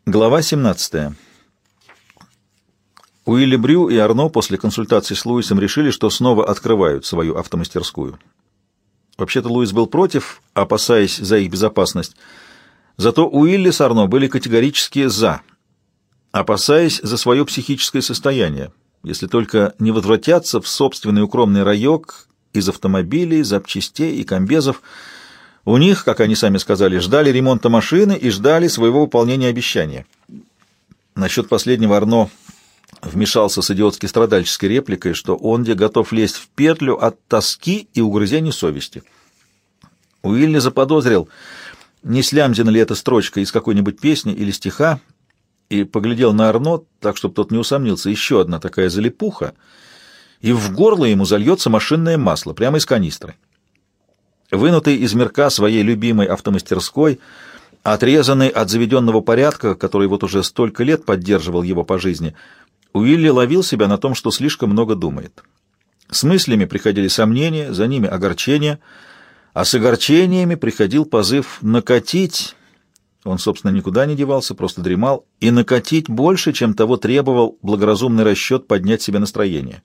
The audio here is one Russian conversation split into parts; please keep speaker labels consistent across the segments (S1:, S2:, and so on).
S1: Глава 17. Уилли Брю и Арно после консультации с Луисом решили, что снова открывают свою автомастерскую. Вообще-то Луис был против, опасаясь за их безопасность. Зато Уилли с Арно были категорически «за», опасаясь за свое психическое состояние, если только не возвратятся в собственный укромный райок из автомобилей, запчастей и комбезов. У них, как они сами сказали, ждали ремонта машины и ждали своего выполнения обещания. Насчет последнего Арно вмешался с идиотски страдальческой репликой, что он где готов лезть в петлю от тоски и угрызений совести. Уилли заподозрил, не слямзина ли эта строчка из какой-нибудь песни или стиха, и поглядел на Арно так, чтобы тот не усомнился. Еще одна такая залипуха, и в горло ему зальется машинное масло прямо из канистры. Вынутый из мирка своей любимой автомастерской, отрезанный от заведенного порядка, который вот уже столько лет поддерживал его по жизни, Уилли ловил себя на том, что слишком много думает. С мыслями приходили сомнения, за ними огорчения, а с огорчениями приходил позыв накатить. Он, собственно, никуда не девался, просто дремал, и накатить больше, чем того требовал благоразумный расчет поднять себе настроение.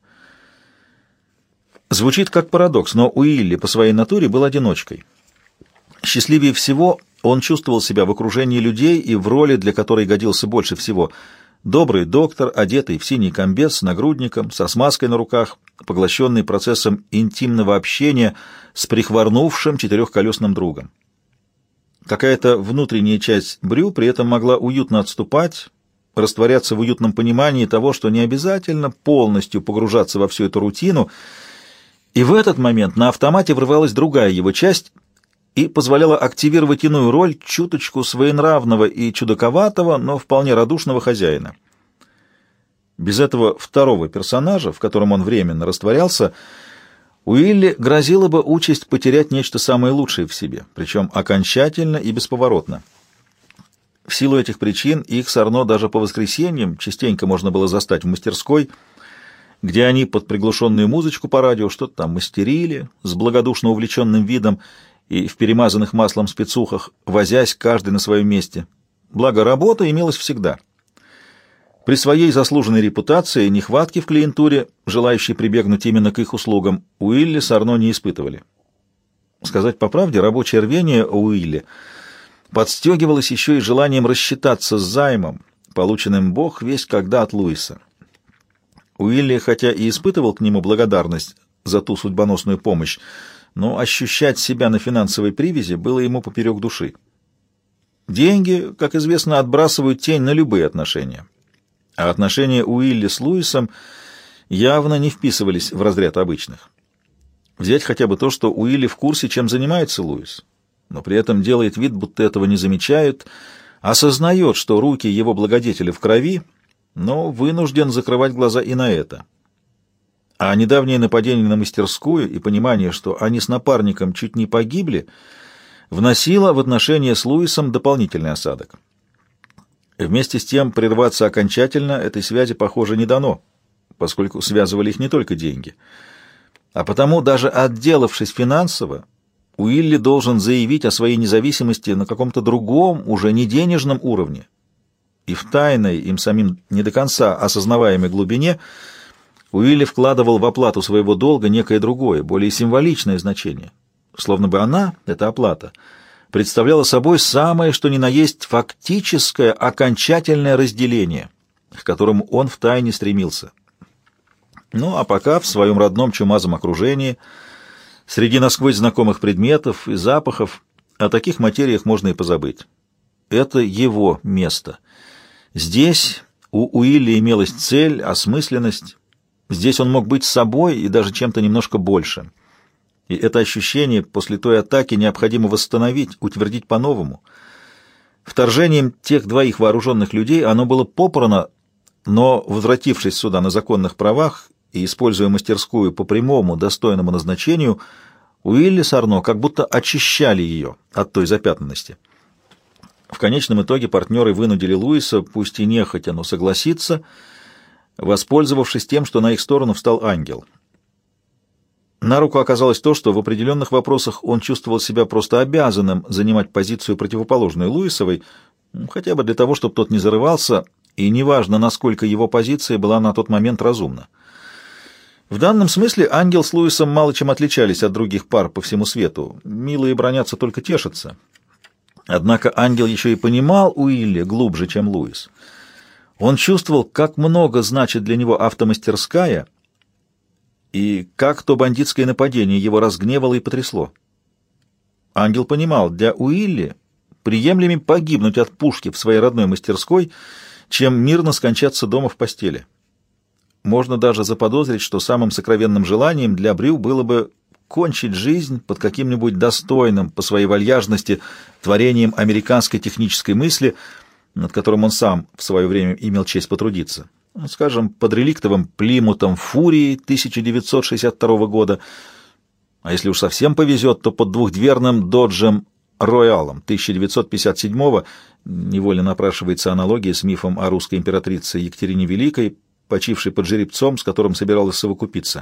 S1: Звучит как парадокс, но Уилли по своей натуре был одиночкой. Счастливее всего он чувствовал себя в окружении людей и в роли, для которой годился больше всего. Добрый доктор, одетый в синий комбез с нагрудником, со смазкой на руках, поглощенный процессом интимного общения с прихворнувшим четырехколесным другом. Какая-то внутренняя часть Брю при этом могла уютно отступать, растворяться в уютном понимании того, что не обязательно полностью погружаться во всю эту рутину. И в этот момент на автомате врывалась другая его часть и позволяла активировать иную роль, чуточку своенравного и чудаковатого, но вполне радушного хозяина. Без этого второго персонажа, в котором он временно растворялся, Уилли грозила бы участь потерять нечто самое лучшее в себе, причем окончательно и бесповоротно. В силу этих причин их с Арно даже по воскресеньям частенько можно было застать в мастерской, где они под приглушенную музычку по радио что-то там мастерили с благодушно увлеченным видом и в перемазанных маслом спецухах, возясь каждый на своем месте. Благо, работа имелась всегда. При своей заслуженной репутации и нехватке в клиентуре, желающей прибегнуть именно к их услугам, Уилли с Арно не испытывали. Сказать по правде, рабочее рвение Уилли подстегивалось еще и желанием рассчитаться с займом, полученным бог весть когда от Луиса. Уилли, хотя и испытывал к нему благодарность за ту судьбоносную помощь, но ощущать себя на финансовой привязи было ему поперек души. Деньги, как известно, отбрасывают тень на любые отношения. А отношения Уилли с Луисом явно не вписывались в разряд обычных. Взять хотя бы то, что Уилли в курсе, чем занимается Луис, но при этом делает вид, будто этого не замечают, осознает, что руки его благодетеля в крови, но вынужден закрывать глаза и на это. А недавнее нападение на мастерскую и понимание, что они с напарником чуть не погибли, вносило в отношения с Луисом дополнительный осадок. Вместе с тем прерваться окончательно этой связи, похоже, не дано, поскольку связывали их не только деньги. А потому, даже отделавшись финансово, Уилли должен заявить о своей независимости на каком-то другом, уже не денежном уровне. И в тайной, им самим не до конца осознаваемой глубине Уилли вкладывал в оплату своего долга некое другое, более символичное значение. Словно бы она, эта оплата, представляла собой самое, что ни на есть, фактическое, окончательное разделение, к которому он втайне стремился. Ну, а пока в своем родном чумазом окружении, среди насквозь знакомых предметов и запахов, о таких материях можно и позабыть. Это его место. Здесь у Уилли имелась цель, осмысленность. Здесь он мог быть собой и даже чем-то немножко большим. И это ощущение после той атаки необходимо восстановить, утвердить по-новому. Вторжением тех двоих вооруженных людей оно было попрано, но, возвратившись сюда на законных правах и используя мастерскую по прямому, достойному назначению, Уилли с Арно как будто очищали ее от той запятнанности. В конечном итоге партнеры вынудили Луиса, пусть и нехотя, но согласиться, воспользовавшись тем, что на их сторону встал ангел. На руку оказалось то, что в определенных вопросах он чувствовал себя просто обязанным занимать позицию противоположную Луисовой, хотя бы для того, чтобы тот не зарывался, и неважно, насколько его позиция была на тот момент разумна. В данном смысле Ангел с Луисом мало чем отличались от других пар по всему свету. Милые бронятся, только тешатся. Однако Ангел еще и понимал Уилли глубже, чем Луис. Он чувствовал, как много значит для него автомастерская, и как то бандитское нападение его разгневало и потрясло. Ангел понимал, для Уилли приемлемее погибнуть от пушки в своей родной мастерской, чем мирно скончаться дома в постели. Можно даже заподозрить, что самым сокровенным желанием для Брю было бы кончить жизнь под каким-нибудь достойным по своей вальяжности творением американской технической мысли, над которым он сам в свое время имел честь потрудиться. Скажем, под реликтовым Плимутом Фурии 1962 года, а если уж совсем повезет, то под двухдверным Доджем Роялом 1957-го, невольно напрашивается аналогия с мифом о русской императрице Екатерине Великой, почившей под жеребцом, с которым собиралась совокупиться.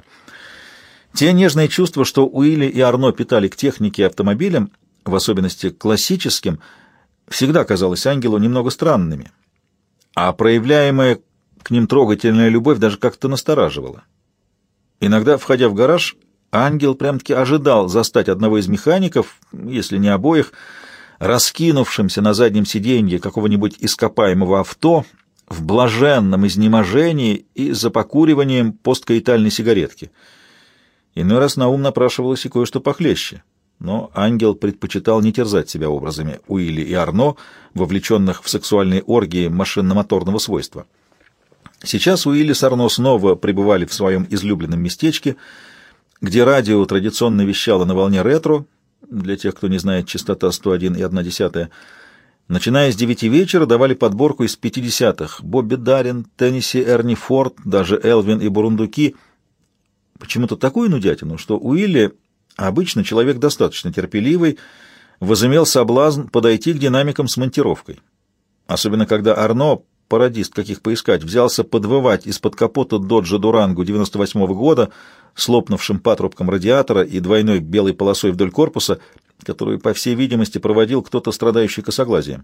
S1: Те нежные чувства, что Уилли и Арно питали к технике и автомобилям, в особенности классическим, всегда казалось Ангелу немного странными, а проявляемая к ним трогательная любовь даже как-то настораживала. Иногда, входя в гараж, Ангел прям-таки ожидал застать одного из механиков, если не обоих, раскинувшимся на заднем сиденье какого-нибудь ископаемого авто в блаженном изнеможении и за покуриванием посткаитальной сигаретки. Иной раз на ум напрашивалось и кое-что похлеще, но Ангел предпочитал не терзать себя образами Уилли и Арно, вовлеченных в сексуальные оргии машинно-моторного свойства. Сейчас Уилли с Арно снова пребывали в своем излюбленном местечке, где радио традиционно вещало на волне ретро, для тех, кто не знает, частота 101,1. Начиная с 9 вечера давали подборку из 50-х: Бобби Даррин, Теннесси Эрни Форд, даже Элвин и Бурундуки. Почему-то такую нудятину, что Уилли, обычно человек достаточно терпеливый, возымел соблазн подойти к динамикам с монтировкой. Особенно когда Арно, пародист каких поискать, взялся подвывать из-под капота Доджа Дуранго 98-го года с лопнувшим патрубком радиатора и двойной белой полосой вдоль корпуса, которую, по всей видимости, проводил кто-то, страдающий косоглазием.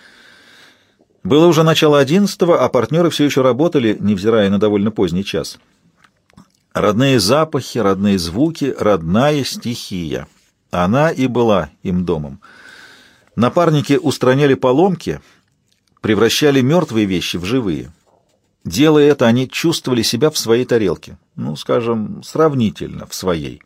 S1: Было уже начало 11-го, а партнеры все еще работали, невзирая на довольно поздний час. Родные запахи, родные звуки, родная стихия. Она и была им домом. Напарники устраняли поломки, превращали мертвые вещи в живые. Делая это, они чувствовали себя в своей тарелке. Ну, скажем, сравнительно в своей.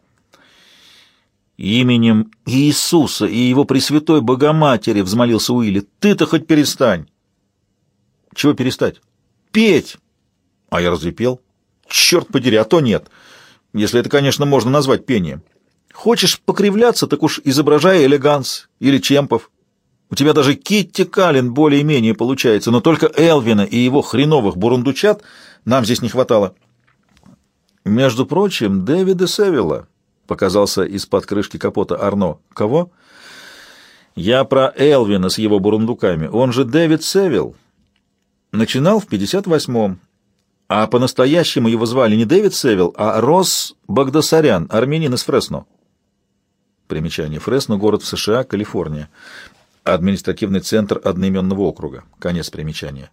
S1: «Именем Иисуса и его Пресвятой Богоматери!» — взмолился Уилли. «Ты-то хоть перестань!» «Чего перестать?» «Петь!» «А я разве пел?» «Черт подери, а то нет. Если это, конечно, можно назвать пением. Хочешь покривляться, так уж изображай элеганс или Чемпов. У тебя даже Китти Каллен более-менее получается, но только Элвина и его хреновых бурундучат нам здесь не хватало». «Между прочим, Дэвида Севилла», — показался из-под крышки капота Арно. «Кого?» «Я про Элвина с его бурундуками. Он же Дэвид Севилл. Начинал в 58-м. А по-настоящему его звали не Дэвид Севилл, а Росс Багдасарян, армянин из Фресно». Примечание. Фресно — город в США, Калифорния. Административный центр одноименного округа. Конец примечания.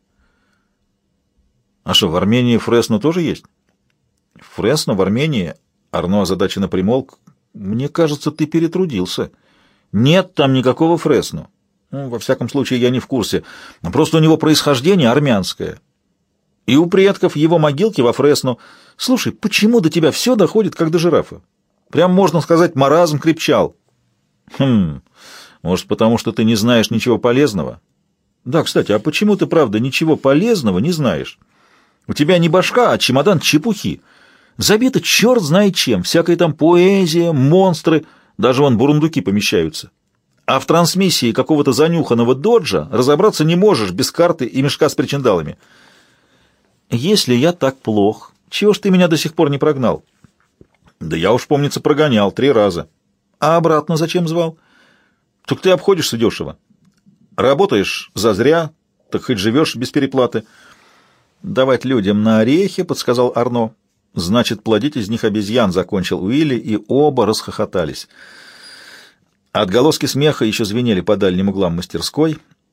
S1: «А что, в Армении Фресно тоже есть?» «Фресно в Армении?» Арно озадаченно примолк. «Мне кажется, ты перетрудился». «Нет там никакого Фресно. Ну, во всяком случае, я не в курсе. Просто у него происхождение армянское. И у предков его могилки во Фресно. Слушай, почему до тебя все доходит, как до жирафа? Прям, можно сказать, маразм крепчал». Может, потому что ты не знаешь ничего полезного?» «Да, кстати, а почему ты, правда, ничего полезного не знаешь? У тебя не башка, а чемодан чепухи. Забито черт знает чем, всякая там поэзия, монстры, даже вон бурундуки помещаются. А в трансмиссии какого-то занюханного доджа разобраться не можешь без карты и мешка с причиндалами». «Если я так плох, чего ж ты меня до сих пор не прогнал?» «Да я уж, помнится, прогонял 3 раза. А обратно зачем звал?» «Так ты обходишься дешево. Работаешь зазря, так хоть живешь без переплаты». «Давать людям на орехи», — подсказал Арно. «Значит, плодить из них обезьян», — закончил Уилли, и оба расхохотались. Отголоски смеха еще звенели по дальним углам мастерской.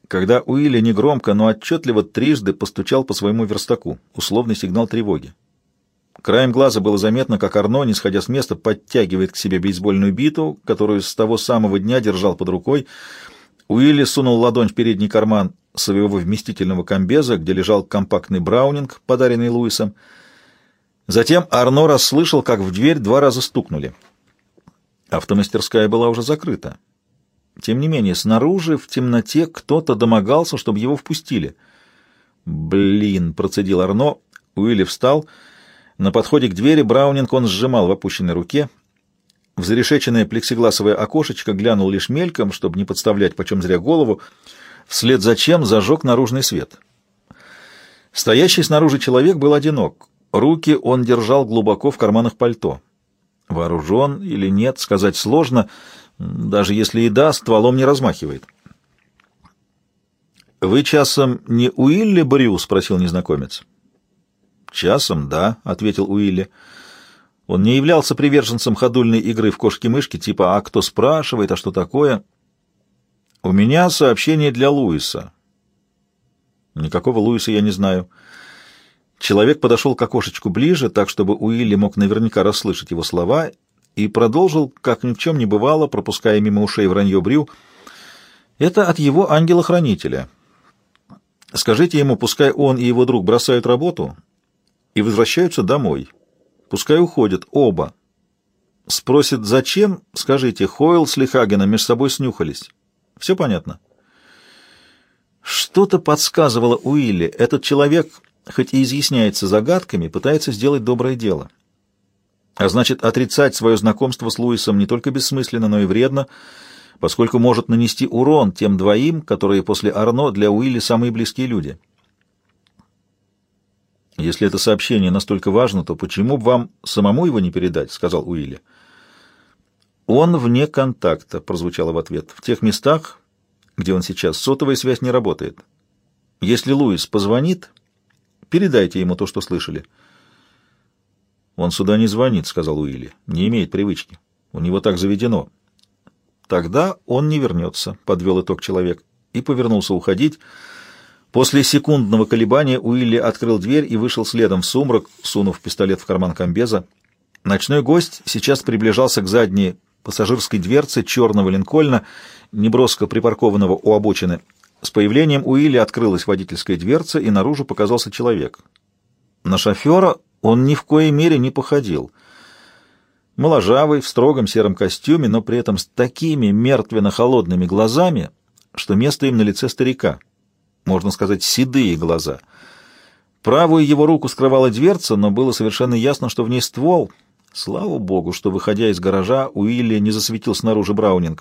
S1: когда Уилли негромко, но отчетливо трижды постучал по своему верстаку, условный сигнал тревоги. Краем глаза было заметно, как Арно, не сходя с места, подтягивает к себе бейсбольную биту, которую с того самого дня держал под рукой. Уилли сунул ладонь в передний карман своего вместительного комбеза, где лежал компактный браунинг, подаренный Луисом. Затем Арно расслышал, как в дверь 2 раза стукнули. Автомастерская была уже закрыта. Тем не менее, снаружи, в темноте, кто-то домогался, чтобы его впустили. «Блин!» — процедил Арно. Уилли встал. На подходе к двери браунинг он сжимал в опущенной руке. В зарешеченное плексигласовое окошечко глянул лишь мельком, чтобы не подставлять почем зря голову, вслед за чем зажег наружный свет. Стоящий снаружи человек был одинок. Руки он держал глубоко в карманах пальто. Вооружен или нет, сказать сложно, даже если и да, стволом не размахивает. «Вы часом не Уилли Брю?» — спросил незнакомец. «Часом, да», — ответил Уилли. Он не являлся приверженцем ходульной игры в кошки-мышки, типа «а кто спрашивает, а что такое?» «У меня сообщение для Луиса». «Никакого Луиса я не знаю». Человек подошел к окошечку ближе, так, чтобы Уилли мог наверняка расслышать его слова, и продолжил, как ни в чем не бывало, пропуская мимо ушей вранье Брю. «Это от его ангела-хранителя. Скажите ему, пускай он и его друг бросают работу и возвращаются домой. Пускай уходят оба. Спросит, зачем, скажите, Хойл с Лихагеном между собой снюхались. Все понятно?» Что-то подсказывало Уилли. Этот человек, хоть и изъясняется загадками, пытается сделать доброе дело. А значит, отрицать свое знакомство с Луисом не только бессмысленно, но и вредно, поскольку может нанести урон тем двоим, которые после Арно для Уилли самые близкие люди. «Если это сообщение настолько важно, то почему бы вам самому его не передать?» — сказал Уилли. «Он вне контакта», — прозвучало в ответ. «В тех местах, где он сейчас, сотовая связь не работает. Если Луис позвонит, передайте ему то, что слышали». «Он сюда не звонит», — сказал Уилли. «Не имеет привычки. У него так заведено». «Тогда он не вернется», — подвел итог человек, и повернулся уходить. После секундного колебания Уилли открыл дверь и вышел следом в сумрак, сунув пистолет в карман комбеза. Ночной гость сейчас приближался к задней пассажирской дверце черного линкольна, неброско припаркованного у обочины. С появлением Уилли открылась водительская дверца, и наружу показался человек. На шофера он ни в коей мере не походил. Моложавый, в строгом сером костюме, но при этом с такими мертвенно-холодными глазами, что место им на лице старика. Можно сказать, седые глаза. Правую его руку скрывала дверца, но было совершенно ясно, что в ней ствол. Слава богу, что, выходя из гаража, Уилли не засветил снаружи браунинг.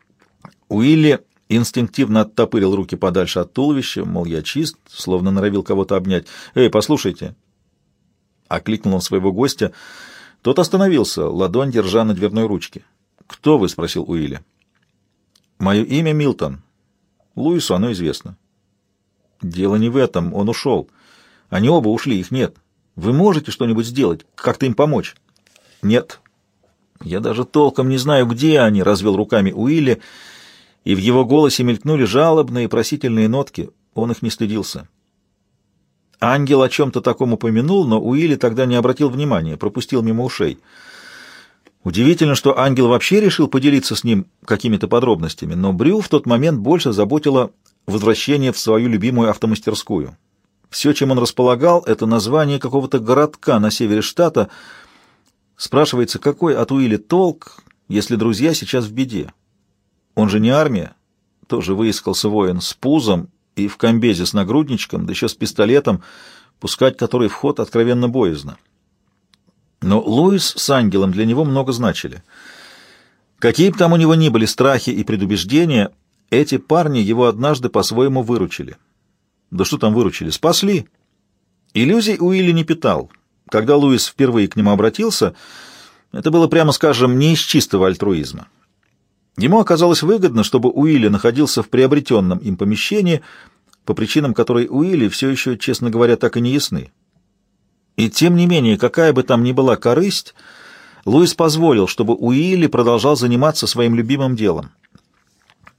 S1: Уилли инстинктивно оттопырил руки подальше от туловища, мол, я чист, словно норовил кого-то обнять. «Эй, послушайте!» Окликнул он своего гостя. Тот остановился, ладонь держа на дверной ручке. «Кто вы?» — спросил Уилли. «Мое имя Милтон. Луису оно известно». «Дело не в этом, он ушел. Они оба ушли, их нет. Вы можете что-нибудь сделать, как-то им помочь?» «Нет. Я даже толком не знаю, где они», — развел руками Уилли, и в его голосе мелькнули жалобные просительные нотки. Он их не стыдился. Ангел о чем-то таком упомянул, но Уилли тогда не обратил внимания, пропустил мимо ушей. Удивительно, что ангел вообще решил поделиться с ним какими-то подробностями, но Брю в тот момент больше заботило возвращение в свою любимую автомастерскую. Все, чем он располагал, это название какого-то городка на севере штата. Спрашивается, какой от Уилли толк, если друзья сейчас в беде? Он же не армия. Тоже выискался воин с пузом и в комбезе с нагрудничком, да еще с пистолетом, пускать который в ход откровенно боязно. Но Луис с ангелом для него много значили. Какие бы там у него ни были страхи и предубеждения, эти парни его однажды по-своему выручили. Да что там выручили? Спасли. Иллюзий Уилли не питал. Когда Луис впервые к нему обратился, это было, прямо скажем, не из чистого альтруизма. Ему оказалось выгодно, чтобы Уилли находился в приобретенном им помещении, по причинам которой Уилли все еще, честно говоря, так и не ясны. И тем не менее, какая бы там ни была корысть, Луис позволил, чтобы Уилли продолжал заниматься своим любимым делом.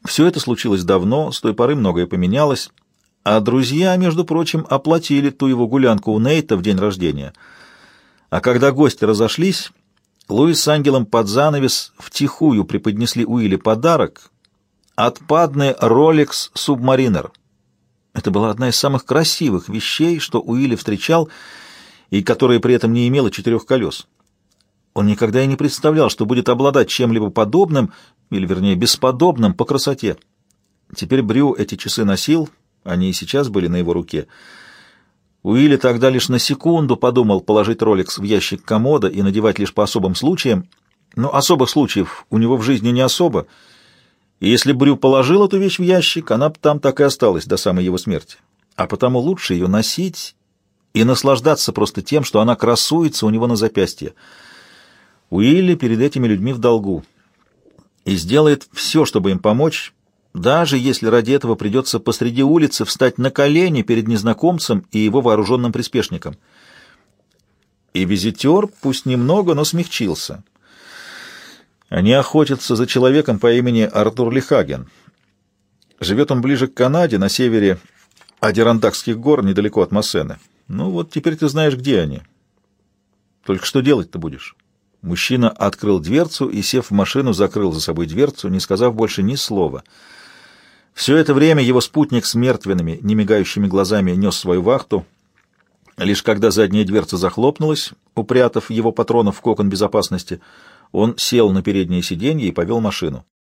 S1: Все это случилось давно, с той поры многое поменялось, а друзья, между прочим, оплатили ту его гулянку у Нейта в день рождения. А когда гости разошлись, Луис с Ангелом под занавес втихую преподнесли Уилли подарок — отпадный Rolex Submariner. Это была одна из самых красивых вещей, что Уилли встречал, и которая при этом не имела 4 колес. Он никогда и не представлял, что будет обладать чем-либо подобным, или, вернее, бесподобным по красоте. Теперь Брю эти часы носил, они и сейчас были на его руке. Уилли тогда лишь на секунду подумал положить Rolex в ящик комода и надевать лишь по особым случаям, но особых случаев у него в жизни не особо, и если Брю положил эту вещь в ящик, она там так и осталась до самой его смерти. А потому лучше ее носить и наслаждаться просто тем, что она красуется у него на запястье. Уилли перед этими людьми в долгу и сделает все, чтобы им помочь, даже если ради этого придется посреди улицы встать на колени перед незнакомцем и его вооруженным приспешником. И визитер, пусть немного, но смягчился. Они охотятся за человеком по имени Артур Лихаген. Живет он ближе к Канаде, на севере Адирандакских гор, недалеко от Массены. Ну вот теперь ты знаешь, где они. Только что делать-то будешь? Мужчина открыл дверцу и, сев в машину, закрыл за собой дверцу, не сказав больше ни слова. Все это время его спутник с мертвенными, немигающими глазами нес свою вахту. Лишь когда задняя дверца захлопнулась, упрятав его патронов в кокон безопасности, он сел на переднее сиденье и повел машину.